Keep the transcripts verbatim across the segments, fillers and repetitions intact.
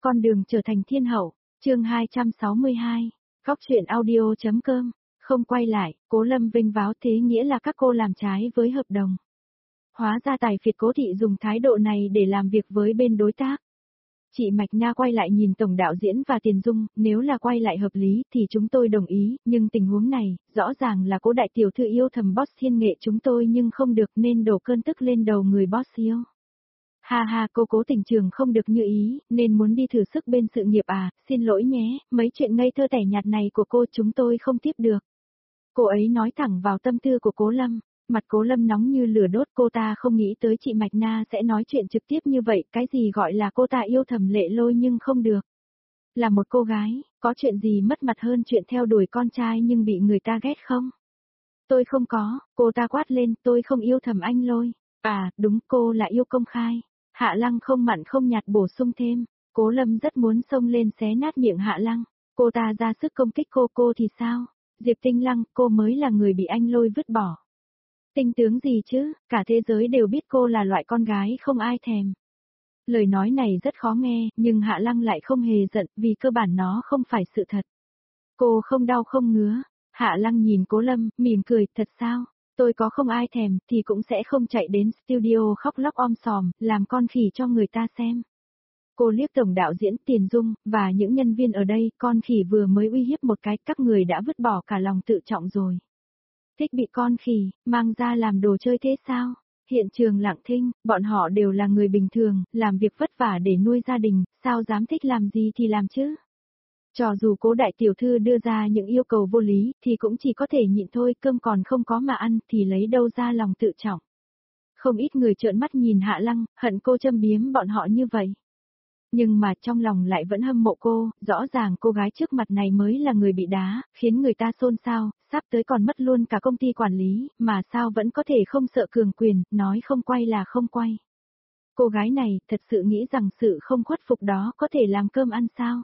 Con đường trở thành thiên hậu, chương hai trăm sáu mươi hai, góc truyện audio.com, không quay lại, Cố Lâm vênh váo thế nghĩa là các cô làm trái với hợp đồng. Hóa ra tài phiệt Cố thị dùng thái độ này để làm việc với bên đối tác. Chị Mạch Na quay lại nhìn tổng đạo diễn và Tiền Dung, nếu là quay lại hợp lý thì chúng tôi đồng ý, nhưng tình huống này, rõ ràng là Cố đại tiểu thư yêu thầm boss thiên nghệ chúng tôi nhưng không được nên đổ cơn tức lên đầu người boss yêu. Ha ha, cô Cố tình trường không được như ý, nên muốn đi thử sức bên sự nghiệp à, xin lỗi nhé, mấy chuyện ngây thơ tẻ nhạt này của cô chúng tôi không tiếp được. Cô ấy nói thẳng vào tâm tư của Cố Lâm, mặt Cố Lâm nóng như lửa đốt, cô ta không nghĩ tới chị Mạch Na sẽ nói chuyện trực tiếp như vậy, cái gì gọi là cô ta yêu thầm Lệ Lôi nhưng không được. Là một cô gái, có chuyện gì mất mặt hơn chuyện theo đuổi con trai nhưng bị người ta ghét không? Tôi không có, cô ta quát lên, tôi không yêu thầm anh Lôi. À, đúng, cô là yêu công khai. Hạ Lăng không mặn không nhạt bổ sung thêm, Cố Lâm rất muốn xông lên xé nát miệng Hạ Lăng, cô ta ra sức công kích cô, cô thì sao? Diệp Tinh Lăng, cô mới là người bị anh Lôi vứt bỏ. Tinh tướng gì chứ, cả thế giới đều biết cô là loại con gái không ai thèm. Lời nói này rất khó nghe, nhưng Hạ Lăng lại không hề giận, vì cơ bản nó không phải sự thật. Cô không đau không ngứa, Hạ Lăng nhìn Cố Lâm, mỉm cười, thật sao? Tôi có không ai thèm, thì cũng sẽ không chạy đến studio khóc lóc om sòm, làm con khỉ cho người ta xem. Cô liếc tổng đạo diễn Tiền Dung, và những nhân viên ở đây, con khỉ vừa mới uy hiếp một cái, các người đã vứt bỏ cả lòng tự trọng rồi. Thích bị con khỉ, mang ra làm đồ chơi thế sao? Hiện trường lặng thinh, bọn họ đều là người bình thường, làm việc vất vả để nuôi gia đình, sao dám thích làm gì thì làm chứ? Cho dù Cố đại tiểu thư đưa ra những yêu cầu vô lý, thì cũng chỉ có thể nhịn thôi, cơm còn không có mà ăn, thì lấy đâu ra lòng tự trọng. Không ít người trợn mắt nhìn Hạ Lăng, hận cô châm biếm bọn họ như vậy. Nhưng mà trong lòng lại vẫn hâm mộ cô, rõ ràng cô gái trước mặt này mới là người bị đá, khiến người ta xôn xao, sắp tới còn mất luôn cả công ty quản lý, mà sao vẫn có thể không sợ cường quyền, nói không quay là không quay. Cô gái này thật sự nghĩ rằng sự không khuất phục đó có thể làm cơm ăn sao?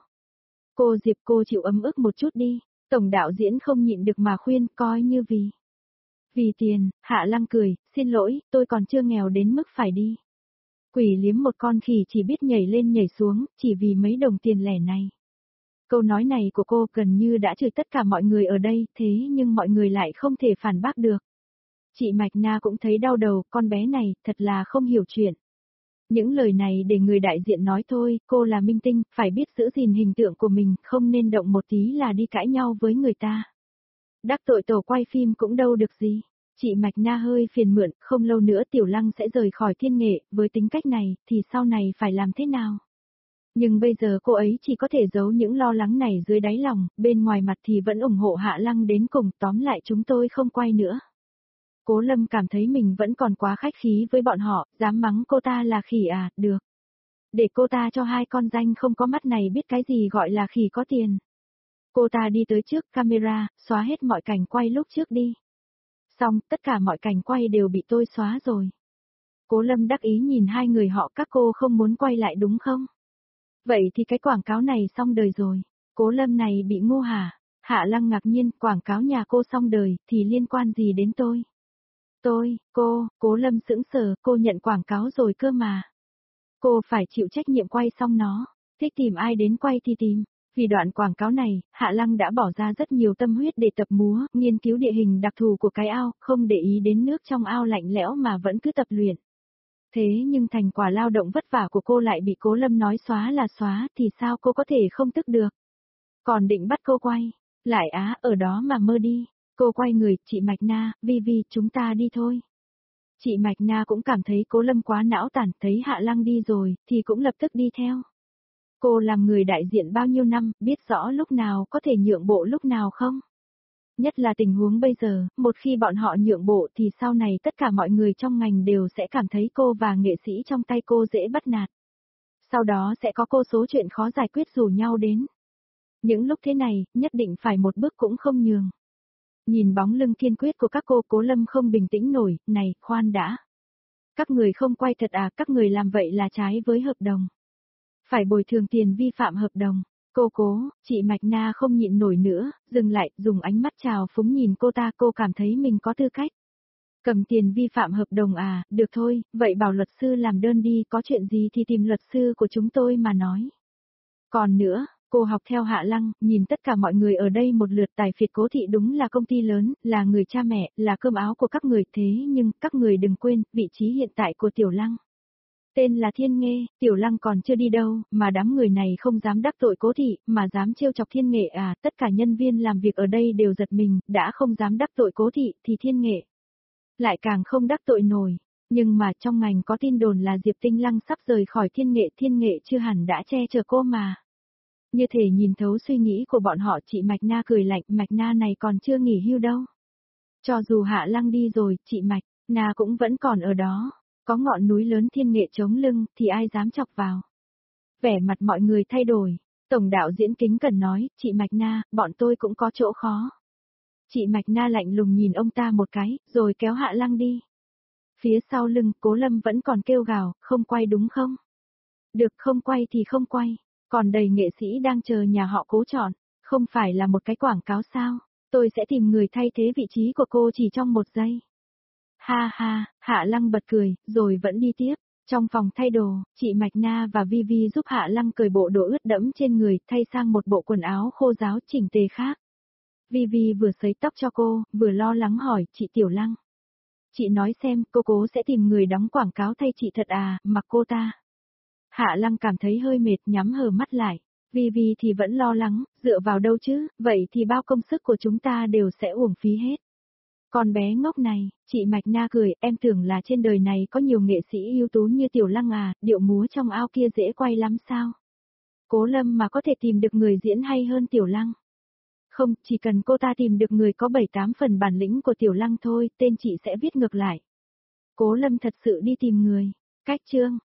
Cô Diệp, cô chịu ấm ức một chút đi, tổng đạo diễn không nhịn được mà khuyên, coi như vì. Vì tiền, Hạ Lăng cười, xin lỗi, tôi còn chưa nghèo đến mức phải đi. Quỷ liếm một con khỉ chỉ biết nhảy lên nhảy xuống, chỉ vì mấy đồng tiền lẻ này. Câu nói này của cô gần như đã trừ tất cả mọi người ở đây, thế nhưng mọi người lại không thể phản bác được. Chị Mạch Na cũng thấy đau đầu, con bé này, thật là không hiểu chuyện. Những lời này để người đại diện nói thôi, cô là minh tinh, phải biết giữ gìn hình tượng của mình, không nên động một tí là đi cãi nhau với người ta. Đắc tội tổ quay phim cũng đâu được gì. Chị Mạch Na hơi phiền muộn, không lâu nữa Tiểu Lăng sẽ rời khỏi thiên nghệ, với tính cách này, thì sau này phải làm thế nào? Nhưng bây giờ cô ấy chỉ có thể giấu những lo lắng này dưới đáy lòng, bên ngoài mặt thì vẫn ủng hộ Hạ Lăng đến cùng, tóm lại chúng tôi không quay nữa. Cố Lâm cảm thấy mình vẫn còn quá khách khí với bọn họ, dám mắng cô ta là khỉ à, được. Để cô ta cho hai con danh không có mắt này biết cái gì gọi là khỉ có tiền. Cô ta đi tới trước camera, xóa hết mọi cảnh quay lúc trước đi. Xong, tất cả mọi cảnh quay đều bị tôi xóa rồi. Cố Lâm đắc ý nhìn hai người họ, các cô không muốn quay lại đúng không? Vậy thì cái quảng cáo này xong đời rồi. Cố Lâm này bị ngu hả? Hạ Lăng ngạc nhiên, quảng cáo nhà cô xong đời, thì liên quan gì đến tôi? Tôi, cô, Cố Lâm sững sờ, cô nhận quảng cáo rồi cơ mà. Cô phải chịu trách nhiệm quay xong nó, thích tìm ai đến quay thì tìm. Vì đoạn quảng cáo này, Hạ Lăng đã bỏ ra rất nhiều tâm huyết để tập múa, nghiên cứu địa hình đặc thù của cái ao, không để ý đến nước trong ao lạnh lẽo mà vẫn cứ tập luyện. Thế nhưng thành quả lao động vất vả của cô lại bị Cố Lâm nói xóa là xóa, thì sao cô có thể không tức được? Còn định bắt cô quay, lại á, ở đó mà mơ đi. Cô quay người, chị Mạch Na, Vi Vi, chúng ta đi thôi. Chị Mạch Na cũng cảm thấy Cố Lâm quá não tàn, thấy Hạ Lăng đi rồi, thì cũng lập tức đi theo. Cô làm người đại diện bao nhiêu năm, biết rõ lúc nào có thể nhượng bộ lúc nào không? Nhất là tình huống bây giờ, một khi bọn họ nhượng bộ thì sau này tất cả mọi người trong ngành đều sẽ cảm thấy cô và nghệ sĩ trong tay cô dễ bắt nạt. Sau đó sẽ có cô số chuyện khó giải quyết rủ nhau đến. Những lúc thế này, nhất định phải một bước cũng không nhường. Nhìn bóng lưng kiên quyết của các cô, Cố Lâm không bình tĩnh nổi, này, khoan đã. Các người không quay thật à, các người làm vậy là trái với hợp đồng. Phải bồi thường tiền vi phạm hợp đồng. Cô Cố, chị Mạch Na không nhịn nổi nữa, dừng lại, dùng ánh mắt trào phúng nhìn cô ta, cô cảm thấy mình có tư cách. Cầm tiền vi phạm hợp đồng à, được thôi, vậy bảo luật sư làm đơn đi, có chuyện gì thì tìm luật sư của chúng tôi mà nói. Còn nữa, cô học theo Hạ Lăng, nhìn tất cả mọi người ở đây một lượt, Tài phiệt Cố thị đúng là công ty lớn, là người cha mẹ, là cơm áo của các người, thế nhưng các người đừng quên, vị trí hiện tại của Tiểu Lăng. Tên là Thiên Nghê, Tiểu Lăng còn chưa đi đâu, mà đám người này không dám đắc tội Cố thị, mà dám trêu chọc Thiên Nghệ à, tất cả nhân viên làm việc ở đây đều giật mình, đã không dám đắc tội Cố thị, thì Thiên Nghệ lại càng không đắc tội nổi. Nhưng mà trong ngành có tin đồn là Diệp Tinh Lăng sắp rời khỏi Thiên Nghệ, Thiên Nghệ chưa hẳn đã che chở cô mà. Như thể nhìn thấu suy nghĩ của bọn họ, chị Mạch Na cười lạnh, Mạch Na này còn chưa nghỉ hưu đâu. Cho dù Hạ Lăng đi rồi, chị Mạch Na cũng vẫn còn ở đó. Có ngọn núi lớn Thiên Nghệ chống lưng, thì ai dám chọc vào. Vẻ mặt mọi người thay đổi. Tổng đạo diễn kính cẩn nói, chị Mạch Na, bọn tôi cũng có chỗ khó. Chị Mạch Na lạnh lùng nhìn ông ta một cái, rồi kéo Hạ Lăng đi. Phía sau lưng, Cố Lâm vẫn còn kêu gào, không quay đúng không? Được, không quay thì không quay. Còn đầy nghệ sĩ đang chờ nhà họ Cố chọn. Không phải là một cái quảng cáo sao? Tôi sẽ tìm người thay thế vị trí của cô chỉ trong một giây. Ha ha, Hạ Lăng bật cười, rồi vẫn đi tiếp. Trong phòng thay đồ, chị Mạch Na và Vivi giúp Hạ Lăng cởi bộ đồ ướt đẫm trên người, thay sang một bộ quần áo khô ráo chỉnh tề khác. Vivi vừa sấy tóc cho cô, vừa lo lắng hỏi, chị Tiểu Lăng. Chị nói xem, cô Cố sẽ tìm người đóng quảng cáo thay chị thật à, mặc cô ta. Hạ Lăng cảm thấy hơi mệt, nhắm hờ mắt lại. Vivi thì vẫn lo lắng, dựa vào đâu chứ, vậy thì bao công sức của chúng ta đều sẽ uổng phí hết. Con bé ngốc này, chị Mạch Na cười, em tưởng là trên đời này có nhiều nghệ sĩ ưu tú như Tiểu Lăng à, điệu múa trong ao kia dễ quay lắm sao? Cố Lâm mà có thể tìm được người diễn hay hơn Tiểu Lăng. Không, chỉ cần cô ta tìm được người có bảy tám phần bản lĩnh của Tiểu Lăng thôi, tên chị sẽ viết ngược lại. Cố Lâm thật sự đi tìm người. Cách chương